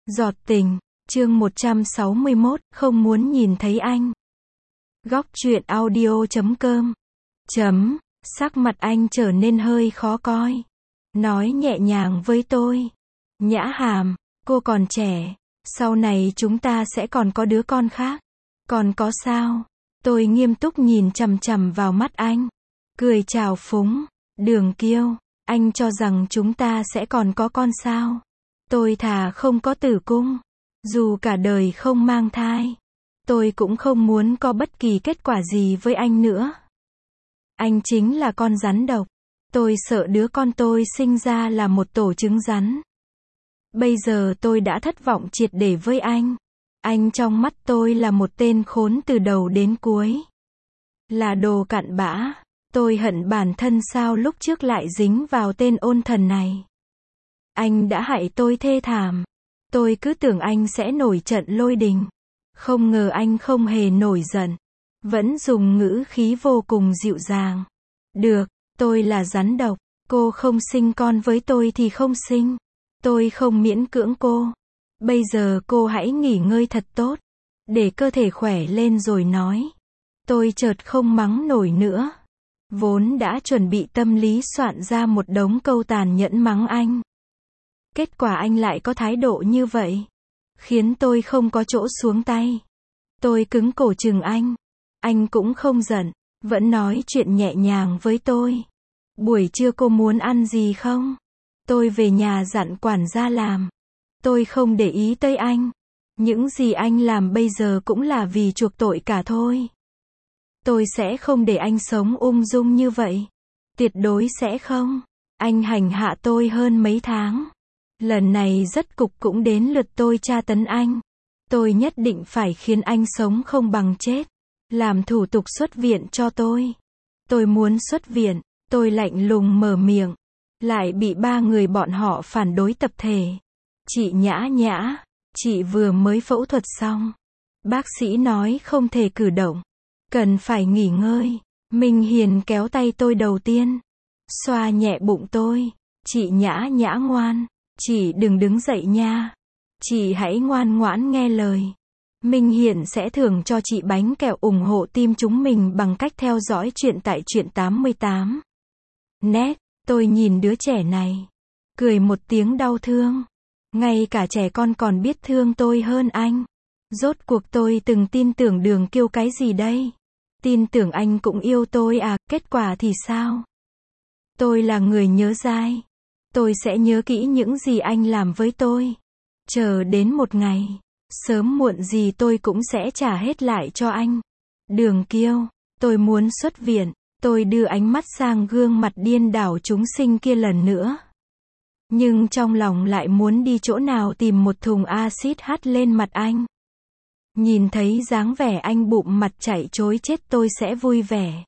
Giọt tình, chương 161, không muốn nhìn thấy anh. Góc truyện audio.com. Sắc mặt anh trở nên hơi khó coi. Nói nhẹ nhàng với tôi. Nhã Hàm, cô còn trẻ. Sau này chúng ta sẽ còn có đứa con khác. Còn có sao? Tôi nghiêm túc nhìn chằm chằm vào mắt anh. Cười chào phúng. Đường Kiêu, anh cho rằng chúng ta sẽ còn có con sao? Tôi thà không có tử cung. Dù cả đời không mang thai. Tôi cũng không muốn có bất kỳ kết quả gì với anh nữa. Anh chính là con rắn độc. Tôi sợ đứa con tôi sinh ra là một tổ trứng rắn. Bây giờ tôi đã thất vọng triệt để với anh. Anh trong mắt tôi là một tên khốn từ đầu đến cuối. Là đồ cặn bã. Tôi hận bản thân sao lúc trước lại dính vào tên ôn thần này. Anh đã hại tôi thê thảm. Tôi cứ tưởng anh sẽ nổi trận lôi đình. Không ngờ anh không hề nổi giận. Vẫn dùng ngữ khí vô cùng dịu dàng. Được, tôi là rắn độc. Cô không sinh con với tôi thì không sinh. Tôi không miễn cưỡng cô. Bây giờ cô hãy nghỉ ngơi thật tốt. Để cơ thể khỏe lên rồi nói. Tôi chợt không mắng nổi nữa. Vốn đã chuẩn bị tâm lý soạn ra một đống câu tàn nhẫn mắng anh. Kết quả anh lại có thái độ như vậy. Khiến tôi không có chỗ xuống tay. Tôi cứng cổ chừng anh. Anh cũng không giận. Vẫn nói chuyện nhẹ nhàng với tôi. Buổi trưa cô muốn ăn gì không? Tôi về nhà dặn quản gia làm. Tôi không để ý tới anh. Những gì anh làm bây giờ cũng là vì chuộc tội cả thôi. Tôi sẽ không để anh sống ung dung như vậy. Tuyệt đối sẽ không. Anh hành hạ tôi hơn mấy tháng. Lần này rất cục cũng đến lượt tôi tra tấn anh. Tôi nhất định phải khiến anh sống không bằng chết. Làm thủ tục xuất viện cho tôi. Tôi muốn xuất viện. Tôi lạnh lùng mở miệng. Lại bị 3 người bọn họ phản đối tập thể. Chị Nhã Nhã, chị vừa mới phẫu thuật xong. Bác sĩ nói không thể cử động. Cần phải nghỉ ngơi. Minh Hiền kéo tay tôi đầu tiên. Xoa nhẹ bụng tôi. Chị Nhã Nhã ngoan. Chị đừng đứng dậy nha. Chị hãy ngoan ngoãn nghe lời. Minh Hiền sẽ thưởng cho chị bánh kẹo ủng hộ team chúng mình bằng cách theo dõi chuyện tại Truyện 88. Nét, tôi nhìn đứa trẻ này. Cười một tiếng đau thương. Ngay cả trẻ con còn biết thương tôi hơn anh. Rốt cuộc tôi từng tin tưởng Đường Kiêu cái gì đây? Tin tưởng anh cũng yêu tôi à, kết quả thì sao? Tôi là người nhớ dai. Tôi sẽ nhớ kỹ những gì anh làm với tôi. Chờ đến một ngày, sớm muộn gì tôi cũng sẽ trả hết lại cho anh. Đường Kiêu, tôi muốn xuất viện. Tôi đưa ánh mắt sang gương mặt điên đảo chúng sinh kia lần nữa. Nhưng trong lòng lại muốn đi chỗ nào tìm một thùng axit hắt lên mặt anh. Nhìn thấy dáng vẻ anh bụng mặt chạy trối chết tôi sẽ vui vẻ.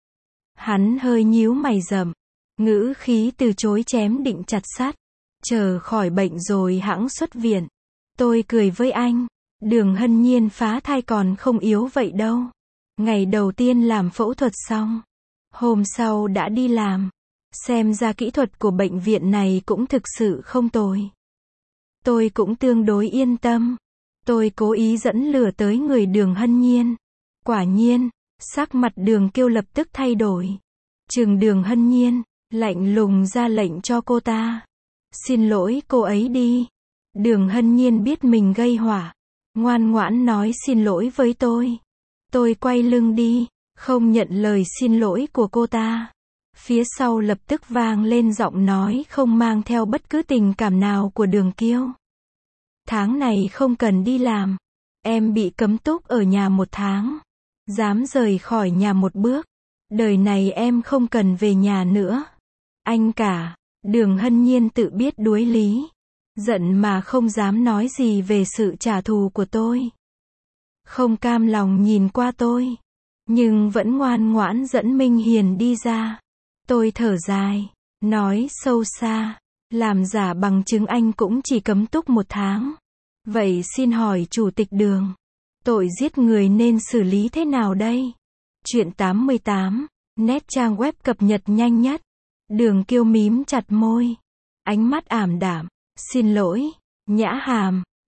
Hắn hơi nhíu mày rậm. Ngữ khí từ chối chém định chặt sắt. Chờ khỏi bệnh rồi hẵng xuất viện. Tôi cười với anh. Đường Hân Nhiên phá thai còn không yếu vậy đâu. Ngày đầu tiên làm phẫu thuật xong. Hôm sau đã đi làm. Xem ra kỹ thuật của bệnh viện này cũng thực sự không tồi. Tôi cũng tương đối yên tâm. Tôi cố ý dẫn lửa tới người Đường Hân Nhiên. Quả nhiên, sắc mặt Đường Kiêu lập tức thay đổi. Trừng Đường Hân Nhiên, lạnh lùng ra lệnh cho cô ta. Xin lỗi cô ấy đi. Đường Hân Nhiên biết mình gây họa. Ngoan ngoãn nói xin lỗi với tôi. Tôi quay lưng đi, không nhận lời xin lỗi của cô ta. Phía sau lập tức vang lên giọng nói không mang theo bất cứ tình cảm nào của Đường Kiêu. Tháng này không cần đi làm. Em bị cấm túc ở nhà 1 tháng. Dám rời khỏi nhà một bước. Đời này em không cần về nhà nữa. Anh cả. Đường Hân Nhiên tự biết đuối lý. Giận mà không dám nói gì về sự trả thù của tôi. Không cam lòng nhìn qua tôi. Nhưng vẫn ngoan ngoãn dẫn Minh Hiền đi ra. Tôi thở dài. Nói sâu xa. Làm giả bằng chứng anh cũng chỉ cấm túc 1 tháng. Vậy xin hỏi chủ tịch Đường. Tội giết người nên xử lý thế nào đây? Truyện 88. Nét trang web cập nhật nhanh nhất. Đường Kiêu mím chặt môi. Ánh mắt ảm đạm. Xin lỗi, Nhã Hàm.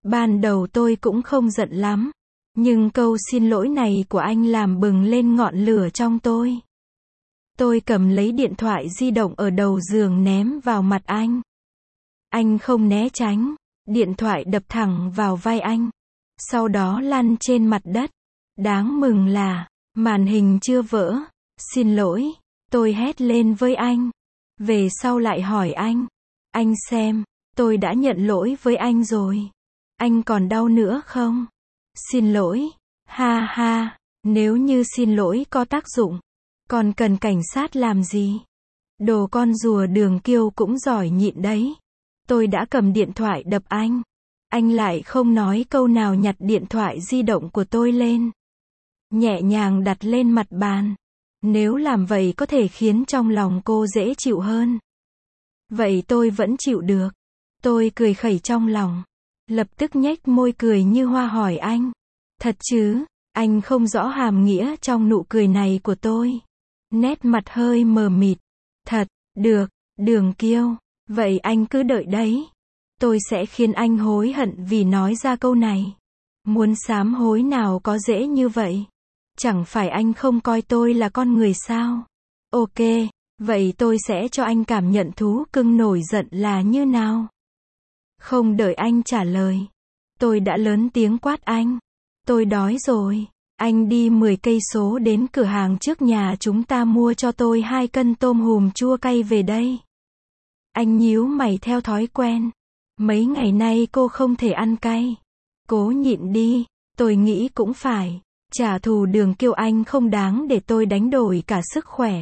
Ban đầu tôi cũng không giận lắm. Nhưng câu xin lỗi này của anh làm bừng lên ngọn lửa trong tôi. Tôi cầm lấy điện thoại di động ở đầu giường ném vào mặt anh. Anh không né tránh. Điện thoại đập thẳng vào vai anh. Sau đó lăn trên mặt đất. Đáng mừng là, màn hình chưa vỡ. Xin lỗi. Tôi hét lên với anh. Về sau lại hỏi anh. Anh xem, tôi đã nhận lỗi với anh rồi. Anh còn đau nữa không? Xin lỗi. Ha ha, nếu như xin lỗi có tác dụng, còn cần cảnh sát làm gì? Đồ con rùa Đường Kiêu cũng giỏi nhịn đấy. Tôi đã cầm điện thoại đập anh. Anh lại không nói câu nào, nhặt điện thoại di động của tôi lên. Nhẹ nhàng đặt lên mặt bàn. Nếu làm vậy có thể khiến trong lòng cô dễ chịu hơn. Vậy tôi vẫn chịu được. Tôi cười khẩy trong lòng. Lập tức nhếch môi cười như hoa hỏi anh. Thật chứ? Anh không rõ hàm nghĩa trong nụ cười này của tôi. Nét mặt hơi mờ mịt. Thật, được, Đường Kiêu. Vậy anh cứ đợi đấy. Tôi sẽ khiến anh hối hận vì nói ra câu này. Muốn sám hối nào có dễ như vậy. Chẳng phải anh không coi tôi là con người sao? Ok, vậy tôi sẽ cho anh cảm nhận thú cưng nổi giận là như nào. Không đợi anh trả lời, tôi đã lớn tiếng quát anh. Tôi đói rồi. Anh đi 10 cây số đến cửa hàng trước nhà chúng ta mua cho tôi 2 cân tôm hùm chua cay về đây. Anh nhíu mày theo thói quen. Mấy ngày nay cô không thể ăn cay. Cố nhịn đi, tôi nghĩ cũng phải. Trả thù Đường Kiêu anh không đáng để tôi đánh đổi cả sức khỏe.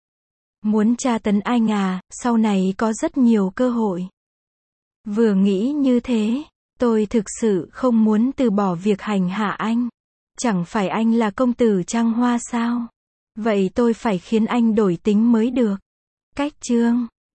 Muốn tra tấn anh à, sau này có rất nhiều cơ hội. Vừa nghĩ như thế, tôi thực sự không muốn từ bỏ việc hành hạ anh. Chẳng phải anh là công tử Trăng Hoa sao? Vậy tôi phải khiến anh đổi tính mới được. Cách chương